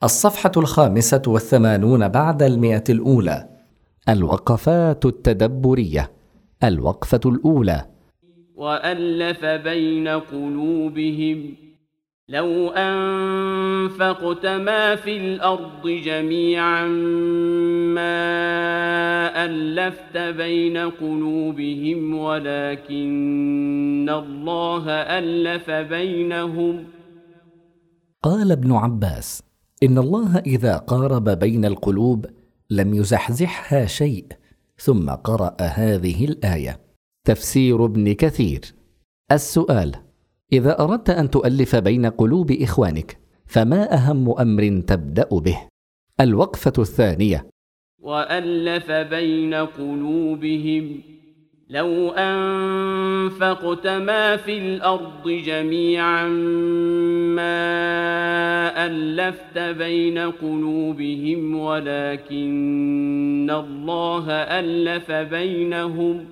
الصفحة 85 بعد 100. الوقفات التدبرية. الوقفة الأولى: وألف بين قلوبهم لو أنفقت ما في الأرض جميعا ما ألفت بين قلوبهم ولكن الله ألف بينهم. قال ابن عباس: إن الله إذا قارب بين القلوب لم يزحزحها شيء. ثم قرأ هذه الآية. تفسير ابن كثير. السؤال: إذا أردت أن تؤلف بين قلوب إخوانك فما أهم أمر تبدأ به؟ الوقفة الثانية: وألف بين قلوبهم لو أنفقت ما في الأرض جميعا ما ألفت بين قلوبهم ولكن الله ألف بينهم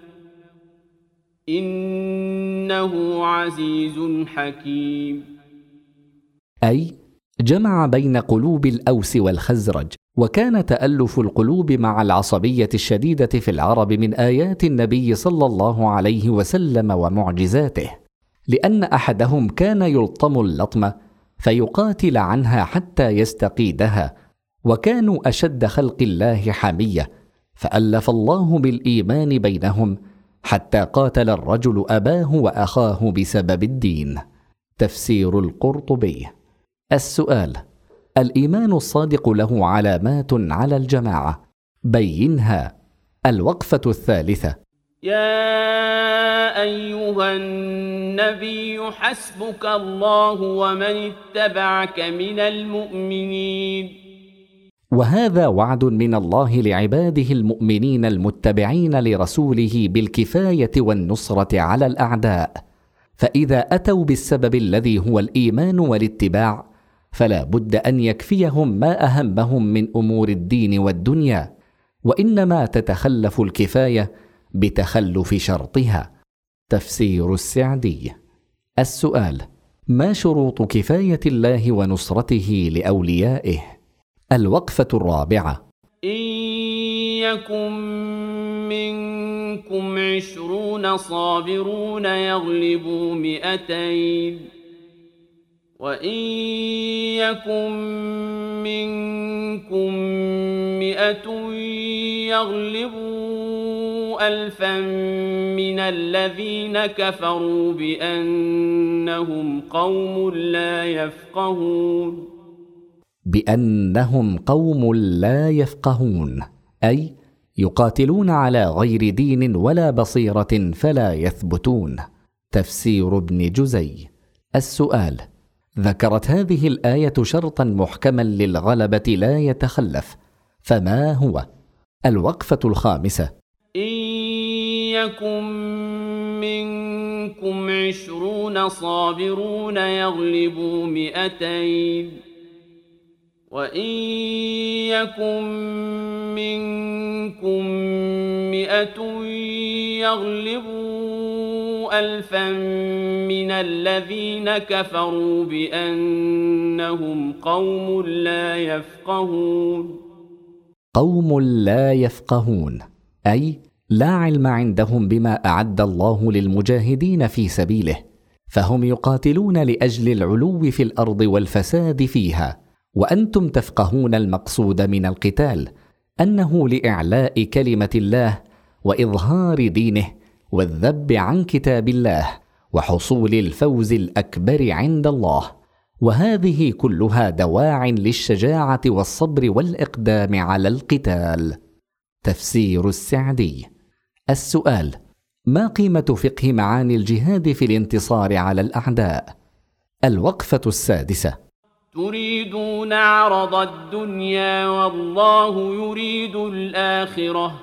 إنه عزيز حكيم. أي جمع بين قلوب الأوس والخزرج. وكان تألف القلوب مع العصبية الشديدة في العرب من آيات النبي صلى الله عليه وسلم ومعجزاته، لأن أحدهم كان يلطم اللطمة فيقاتل عنها حتى يستقيدها، وكانوا أشد خلق الله حمية، فألف الله بالإيمان بينهم حتى قاتل الرجل أباه وأخاه بسبب الدين. تفسير القرطبي. السؤال: الإيمان الصادق له علامات على الجماعة، بينها. الوقفة الثالثة: يا أيها النبي حسبك الله ومن اتبعك من المؤمنين. وهذا وعد من الله لعباده المؤمنين المتبعين لرسوله بالكفاية والنصرة على الأعداء، فإذا أتوا بالسبب الذي هو الإيمان والاتباع فلا بد أن يكفيهم ما أهمهم من أمور الدين والدنيا، وإنما تتخلف الكفاية بتخلف شرطها. تفسير السعدي. السؤال: ما شروط كفاية الله ونصرته لأوليائه؟ الوقفة الرابعة: إن يكن منكم 20 صابرون يغلبوا 200 وإن يكن منكم 100 يغلبوا 1000 من الذين كفروا بأنهم قوم لا يفقهون. بأنهم قوم لا يفقهون، أي يقاتلون على غير دين ولا بصيرة فلا يثبتون. تفسير ابن جزي. السؤال: ذكرت هذه الآية شرطا محكما للغلبة لا يتخلف، فما هو؟ الوقفة الخامسة: إن يكن منكم 20 صابرون يغلبوا 200 وإن يكن منكم 100 يغلبوا 1000 من الذين كفروا بأنهم قوم لا يفقهون. قوم لا يفقهون، أي لا علم عندهم بما أعد الله للمجاهدين في سبيله، فهم يقاتلون لأجل العلو في الأرض والفساد فيها، وأنتم تفقهون المقصود من القتال أنه لإعلاء كلمة الله وإظهار دينه والذب عن كتاب الله وحصول الفوز الأكبر عند الله، وهذه كلها دواع للشجاعة والصبر والإقدام على القتال. تفسير السعدي. السؤال: ما قيمة فقه معاني الجهاد في الانتصار على الأعداء؟ الوقفة السادسة: تريدون عرض الدنيا والله يريد الآخرة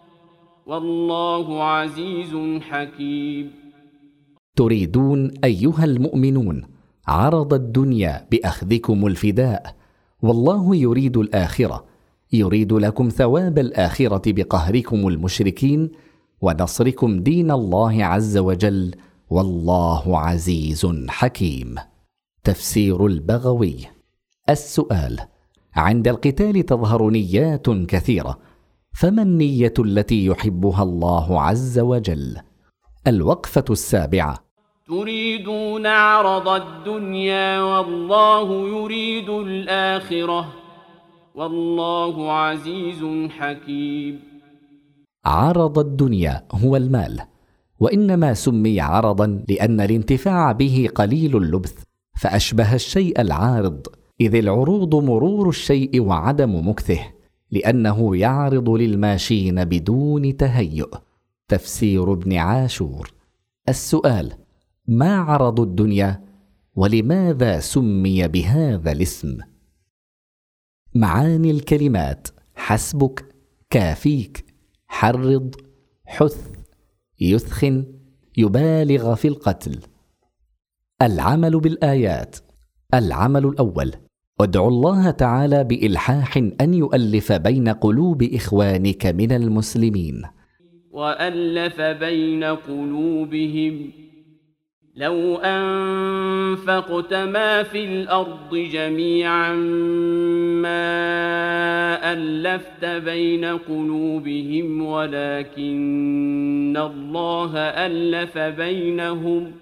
والله عزيز حكيم. تريدون أيها المؤمنون عرض الدنيا بأخذكم الفداء، والله يريد الآخرة، يريد لكم ثواب الآخرة بقهركم المشركين ونصركم دين الله عز وجل، والله عزيز حكيم. تفسير البغوي. السؤال: عند القتال تظهر نيات كثيرة، فما النية التي يحبها الله عز وجل؟ الوقفة السابعة: تريدون عرض الدنيا والله يريد الآخرة والله عزيز حكيم. عرض الدنيا هو المال، وإنما سمي عرضا لأن الانتفاع به قليل اللبث، فأشبه الشيء العارض، إذ العروض مرور الشيء وعدم مكثه، لأنه يعرض للماشين بدون تهيؤ. تفسير ابن عاشور. السؤال: ما عرض الدنيا؟ ولماذا سمي بهذا الاسم؟ معاني الكلمات: حسبك، كافيك، حرض، حث، يثخن، يبالغ في القتل. العمل بالآيات: العمل الأول: ادعو الله تعالى بإلحاح أن يؤلف بين قلوب إخوانك من المسلمين. وألف بين قلوبهم لو أنفقت ما في الأرض جميعا ما ألفت بين قلوبهم ولكن الله ألف بينهم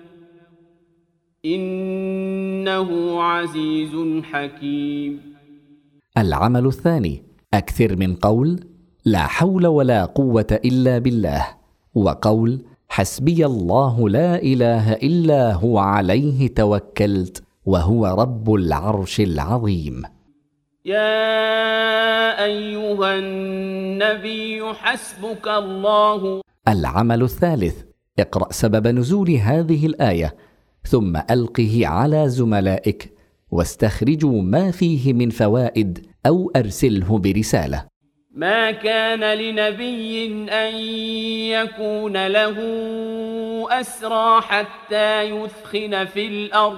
إنه عزيز حكيم. العمل الثاني: أكثر من قول لا حول ولا قوة إلا بالله، وقول حسبي الله لا إله إلا هو عليه توكلت وهو رب العرش العظيم. يا أيها النبي حسبك الله. العمل الثالث: اقرأ سبب نزول هذه الآية، ثم ألقه على زملائك، واستخرجوا ما فيه من فوائد أو أرسله برسالة. ما كان لنبي أن يكون له أسرى حتى يثخن في الأرض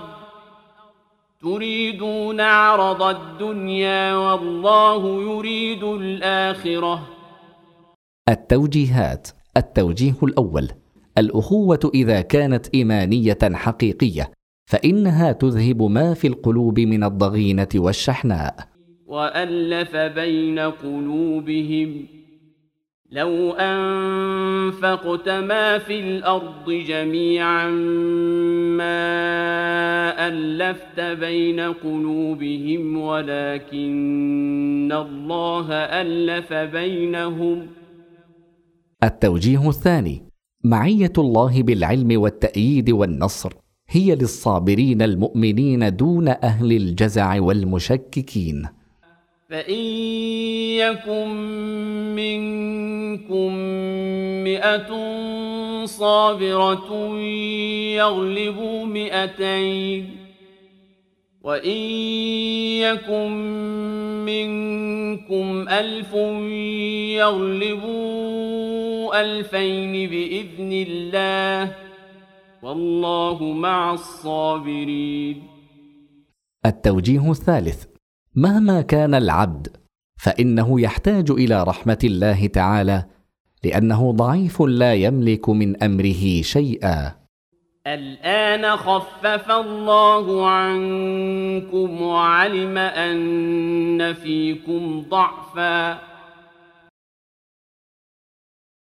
تريدون عرض الدنيا والله يريد الآخرة. التوجيهات: التوجيه الأول: الأخوة إذا كانت إيمانية حقيقية فإنها تذهب ما في القلوب من الضغينة والشحناء. وألف بين قلوبهم لو أنفقت ما في الأرض جميعا ما ألفت بين قلوبهم ولكن الله ألف بينهم. التوجيه الثاني: معية الله بالعلم والتأييد والنصر هي للصابرين المؤمنين دون أهل الجزع والمشككين. فإن يكن منكم 100 صابرة يغلبوا 200 وإن يكن منكم 1000 يغلبوا 2000 بإذن الله والله مع الصابرين. التوجيه الثالث: مهما كان العبد فإنه يحتاج إلى رحمة الله تعالى، لأنه ضعيف لا يملك من أمره شيئا. الآن خفف الله عنكم وعلم أن فيكم ضعفا